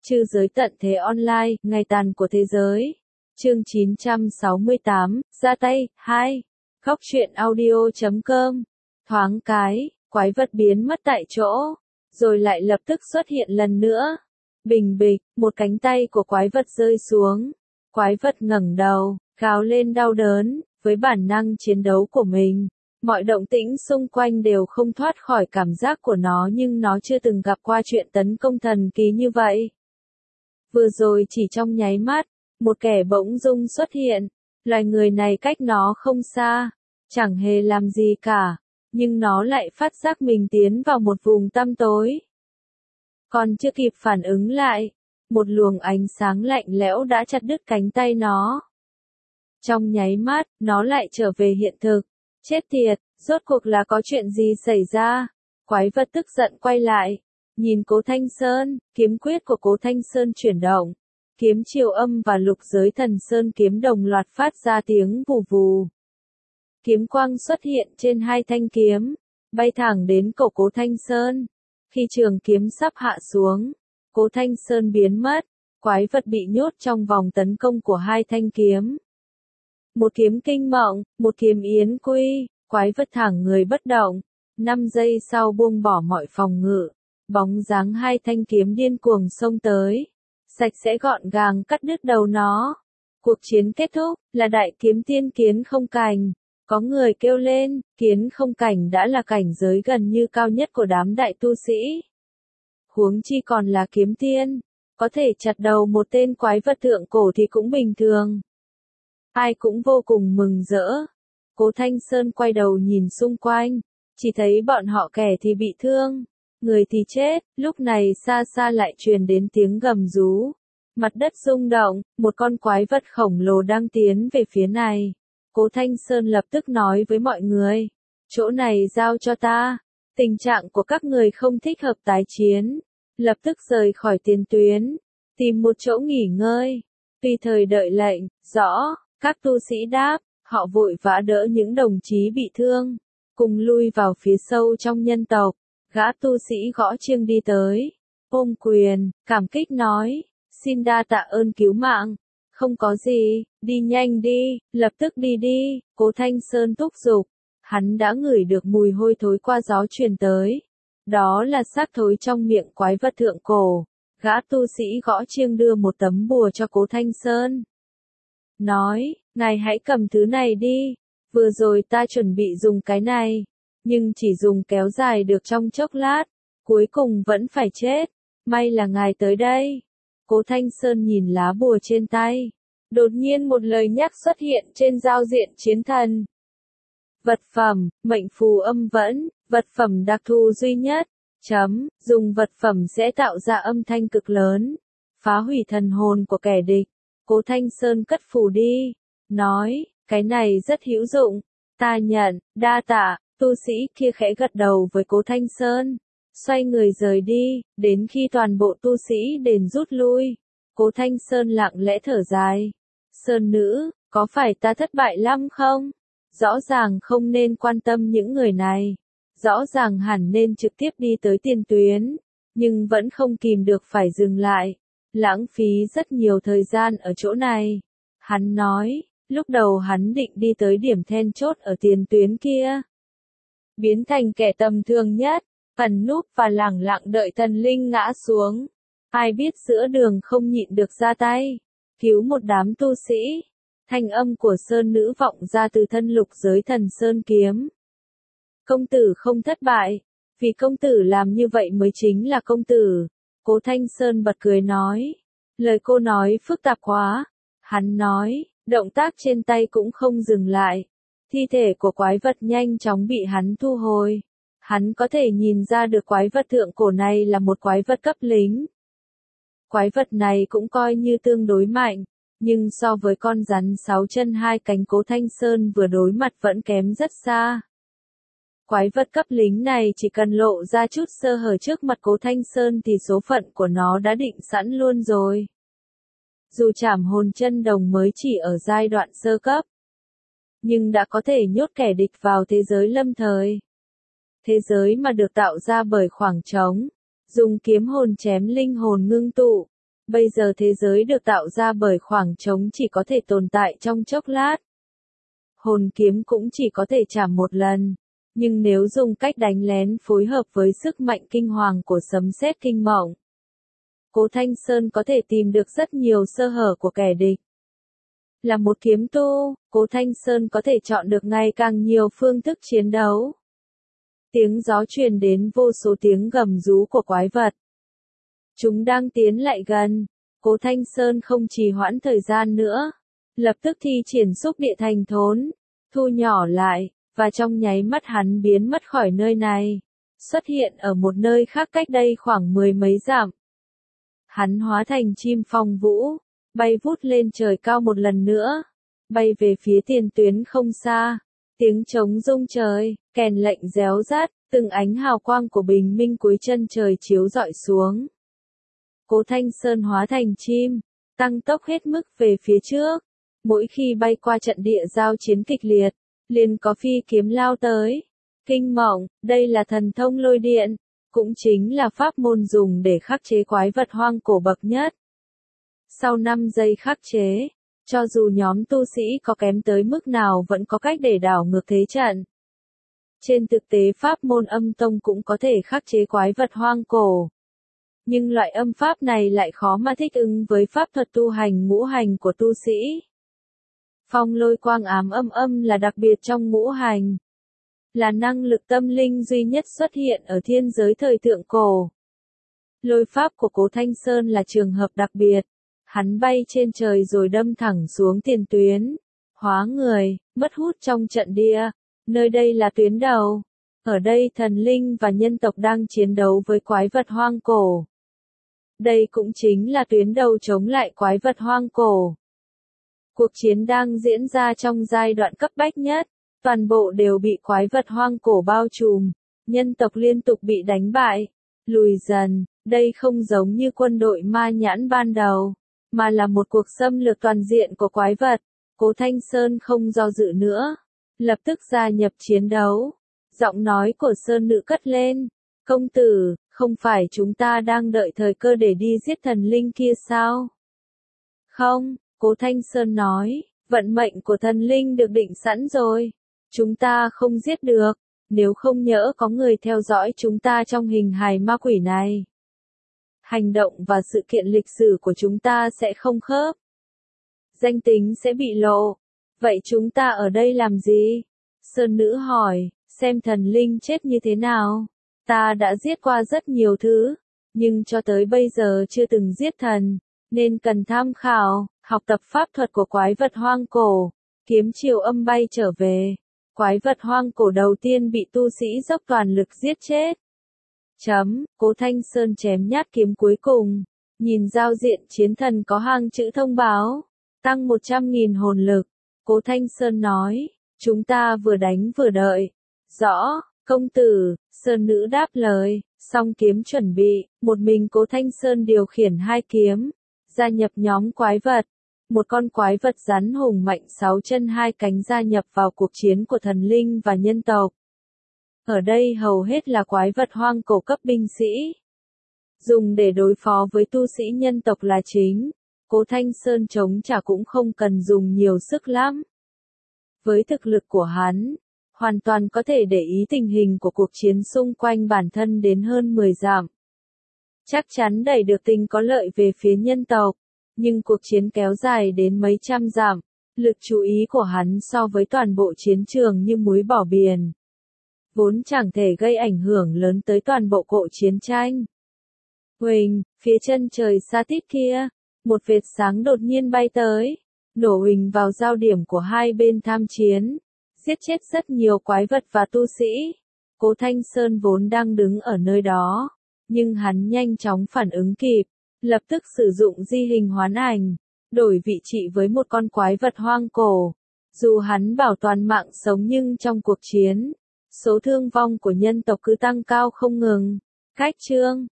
Trư giới tận thế online, ngày tàn của thế giới. Chương 968, ra tay, 2. Khóc chuyện audio.com. Thoáng cái, quái vật biến mất tại chỗ, rồi lại lập tức xuất hiện lần nữa. Bình bịch, một cánh tay của quái vật rơi xuống. Quái vật ngẩng đầu, gào lên đau đớn, với bản năng chiến đấu của mình. Mọi động tĩnh xung quanh đều không thoát khỏi cảm giác của nó, nhưng nó chưa từng gặp qua chuyện tấn công thần kỳ như vậy. Vừa rồi chỉ trong nháy mắt, một kẻ bỗng dưng xuất hiện. Loài người này cách nó không xa, chẳng hề làm gì cả, nhưng nó lại phát giác mình tiến vào một vùng tăm tối. Còn chưa kịp phản ứng lại, một luồng ánh sáng lạnh lẽo đã chặt đứt cánh tay nó. Trong nháy mắt, nó lại trở về hiện thực. Chết tiệt, rốt cuộc là có chuyện gì xảy ra? Quái vật tức giận quay lại, nhìn Cố Thanh Sơn, kiếm quyết của Cố Thanh Sơn chuyển động. Kiếm Triều Âm và Lục Giới Thần Sơn kiếm đồng loạt phát ra tiếng vù vù. Kiếm quang xuất hiện trên hai thanh kiếm, bay thẳng đến cổ Cố Thanh Sơn. Khi trường kiếm sắp hạ xuống, Cố Thanh Sơn biến mất, quái vật bị nhốt trong vòng tấn công của hai thanh kiếm. Một kiếm kinh mộng, một kiếm yến quy, quái vật thẳng người bất động. 5 giây sau buông bỏ mọi phòng ngự, bóng dáng hai thanh kiếm điên cuồng xông tới, sạch sẽ gọn gàng cắt đứt đầu nó. Cuộc chiến kết thúc, là đại kiếm tiên Kiến Không Cảnh. Có người kêu lên, Kiến Không Cảnh đã là cảnh giới gần như cao nhất của đám đại tu sĩ. Huống chi còn là kiếm tiên, có thể chặt đầu một tên quái vật thượng cổ thì cũng bình thường. Ai cũng vô cùng mừng rỡ. Cố Thanh Sơn quay đầu nhìn xung quanh, chỉ thấy bọn họ kẻ thì bị thương, người thì chết. Lúc này xa xa lại truyền đến tiếng gầm rú. Mặt đất rung động, một con quái vật khổng lồ đang tiến về phía này. Cố Thanh Sơn lập tức nói với mọi người, chỗ này giao cho ta, tình trạng của các người không thích hợp tái chiến, lập tức rời khỏi tiền tuyến, tìm một chỗ nghỉ ngơi, tùy thời đợi lệnh. Rõ. Các tu sĩ đáp, họ vội vã đỡ những đồng chí bị thương, cùng lui vào phía sâu trong nhân tộc. Gã tu sĩ gõ chiêng đi tới, ôm quyền, cảm kích nói, xin đa tạ ơn cứu mạng. Không có gì, đi nhanh đi, lập tức đi đi. Cố Thanh Sơn thúc giục, hắn đã ngửi được mùi hôi thối qua gió truyền tới. Đó là xác thối trong miệng quái vật thượng cổ. Gã tu sĩ gõ chiêng đưa một tấm bùa cho Cố Thanh Sơn. Nói, ngài hãy cầm thứ này đi, vừa rồi ta chuẩn bị dùng cái này, nhưng chỉ dùng kéo dài được trong chốc lát, cuối cùng vẫn phải chết, may là ngài tới đây. Cố Thanh Sơn nhìn lá bùa trên tay, đột nhiên một lời nhắc xuất hiện trên giao diện chiến thần. Vật phẩm, mệnh phù âm vẫn, vật phẩm đặc thù duy nhất, dùng vật phẩm sẽ tạo ra âm thanh cực lớn, phá hủy thần hồn của kẻ địch. Cố Thanh Sơn cất phù đi, nói, cái này rất hữu dụng, ta nhận, đa tạ. Tu sĩ kia khẽ gật đầu với Cố Thanh Sơn, xoay người rời đi. Đến khi toàn bộ tu sĩ đền rút lui, Cố Thanh Sơn lặng lẽ thở dài. Sơn nữ, có phải ta thất bại lắm không? Rõ ràng không nên quan tâm những người này, rõ ràng hẳn nên trực tiếp đi tới tiền tuyến, nhưng vẫn không kìm được phải dừng lại. Lãng phí rất nhiều thời gian ở chỗ này. Hắn nói, lúc đầu hắn định đi tới điểm then chốt ở tiền tuyến kia, biến thành kẻ tầm thường nhất, ẩn núp và lẳng lặng đợi thần linh ngã xuống. Ai biết giữa đường không nhịn được ra tay, cứu một đám tu sĩ. Thanh âm của Sơn nữ vọng ra từ thân Lục Giới Thần Sơn kiếm. Công tử không thất bại, vì công tử làm như vậy mới chính là công tử. Cố Thanh Sơn bật cười nói, lời cô nói phức tạp quá. Hắn nói, động tác trên tay cũng không dừng lại. Thi thể của quái vật nhanh chóng bị hắn thu hồi. Hắn có thể nhìn ra được quái vật thượng cổ này là một quái vật cấp lính. Quái vật này cũng coi như tương đối mạnh, nhưng so với con rắn 6 chân 2 cánh Cố Thanh Sơn vừa đối mặt vẫn kém rất xa. Quái vật cấp lính này chỉ cần lộ ra chút sơ hở trước mặt Cố Thanh Sơn thì số phận của nó đã định sẵn luôn rồi. Dù Trảm Hồn Chân Đồng mới chỉ ở giai đoạn sơ cấp, nhưng đã có thể nhốt kẻ địch vào thế giới lâm thời. Thế giới mà được tạo ra bởi khoảng trống, dùng kiếm hồn chém linh hồn ngưng tụ, Bây giờ thế giới được tạo ra bởi khoảng trống chỉ có thể tồn tại trong chốc lát. Hồn kiếm cũng chỉ có thể chạm một lần. Nhưng nếu dùng cách đánh lén phối hợp với sức mạnh kinh hoàng của sấm sét kinh mộng, Cố Thanh Sơn có thể tìm được rất nhiều sơ hở của kẻ địch. Là một kiếm tu, Cố Thanh Sơn có thể chọn được ngày càng nhiều phương thức chiến đấu. Tiếng gió truyền đến vô số tiếng gầm rú của quái vật. Chúng đang tiến lại gần. Cố Thanh Sơn không trì hoãn thời gian nữa. Lập tức thi triển xúc địa thành thốn, thu nhỏ lại, và trong nháy mắt hắn biến mất khỏi nơi này. Xuất hiện ở một nơi khác cách đây khoảng 10 mấy dặm. Hắn hóa thành chim phong vũ, bay vút lên trời cao một lần nữa, bay về phía tiền tuyến không xa. Tiếng trống rung trời, kèn lệnh réo rát, từng ánh hào quang của bình minh cuối chân trời chiếu rọi xuống. Cố Thanh Sơn hóa thành chim, tăng tốc hết mức về phía trước. Mỗi khi bay qua trận địa giao chiến kịch liệt, liền có phi kiếm lao tới. Kinh mộng, đây là thần thông lôi điện, cũng chính là pháp môn dùng để khắc chế quái vật hoang cổ bậc nhất. Sau 5 giây khắc chế, cho dù nhóm tu sĩ có kém tới mức nào vẫn có cách để đảo ngược thế trận. Trên thực tế pháp môn âm tông cũng có thể khắc chế quái vật hoang cổ. Nhưng loại âm pháp này lại khó mà thích ứng với pháp thuật tu hành ngũ hành của tu sĩ. Phong lôi quang ám âm là đặc biệt trong ngũ hành. Là năng lực tâm linh duy nhất xuất hiện ở thiên giới thời thượng cổ. Lôi pháp của Cố Thanh Sơn là trường hợp đặc biệt. Hắn bay trên trời rồi đâm thẳng xuống tiền tuyến. Hóa người, mất hút trong trận địa. Nơi đây là tuyến đầu. Ở đây thần linh và nhân tộc đang chiến đấu với quái vật hoang cổ. Đây cũng chính là tuyến đầu chống lại quái vật hoang cổ. Cuộc chiến đang diễn ra trong giai đoạn cấp bách nhất. Toàn bộ đều bị quái vật hoang cổ bao trùm. Nhân tộc liên tục bị đánh bại, lùi dần. Đây không giống như quân đội ma nhãn ban đầu, mà là một cuộc xâm lược toàn diện của quái vật. Cố Thanh Sơn không do dự nữa, lập tức gia nhập chiến đấu. Giọng nói của Sơn Nữ cất lên. Công tử, không phải chúng ta đang đợi thời cơ để đi giết thần linh kia sao? Không, Cố Thanh Sơn nói, vận mệnh của thần linh được định sẵn rồi. Chúng ta không giết được, nếu không nhỡ có người theo dõi chúng ta trong hình hài ma quỷ này. Hành động và sự kiện lịch sử của chúng ta sẽ không khớp. Danh tính sẽ bị lộ. Vậy chúng ta ở đây làm gì? Sơn Nữ hỏi, xem thần linh chết như thế nào. Ta đã giết qua rất nhiều thứ, nhưng cho tới bây giờ chưa từng giết thần, nên cần tham khảo, học tập pháp thuật của quái vật hoang cổ. Kiếm chiều âm bay trở về. Quái vật hoang cổ đầu tiên bị tu sĩ dốc toàn lực giết chết. Cố Thanh Sơn chém nhát kiếm cuối cùng. Nhìn giao diện chiến thần có hàng chữ thông báo. Tăng 100.000 hồn lực. Cố Thanh Sơn nói. Chúng ta vừa đánh vừa đợi. Rõ, công tử. Sơn Nữ đáp lời. Song kiếm chuẩn bị. Một mình Cố Thanh Sơn điều khiển 2 kiếm. Gia nhập nhóm quái vật. Một con quái vật rắn hùng mạnh 6 chân 2 cánh gia nhập vào cuộc chiến của thần linh và nhân tộc. Ở đây hầu hết là quái vật hoang cổ cấp binh sĩ. Dùng để đối phó với tu sĩ nhân tộc là chính. Cố Thanh Sơn chống trả cũng không cần dùng nhiều sức lắm. Với thực lực của hắn, hoàn toàn có thể để ý tình hình của cuộc chiến xung quanh bản thân đến hơn 10 dặm. Chắc chắn đẩy được tình có lợi về phía nhân tộc. Nhưng cuộc chiến kéo dài đến mấy trăm dặm, lực chú ý của hắn so với toàn bộ chiến trường như muối bỏ biển. Vốn chẳng thể gây ảnh hưởng lớn tới toàn bộ cuộc chiến tranh. Huỳnh, phía chân trời xa tít kia, một vệt sáng đột nhiên bay tới, nổ huỳnh vào giao điểm của hai bên tham chiến, giết chết rất nhiều quái vật và tu sĩ. Cố Thanh Sơn vốn đang đứng ở nơi đó, nhưng hắn nhanh chóng phản ứng kịp. Lập tức sử dụng di hình hoán ảnh, đổi vị trị với một con quái vật hoang cổ. Dù hắn bảo toàn mạng sống nhưng trong cuộc chiến, số thương vong của nhân tộc cứ tăng cao không ngừng. Cách chương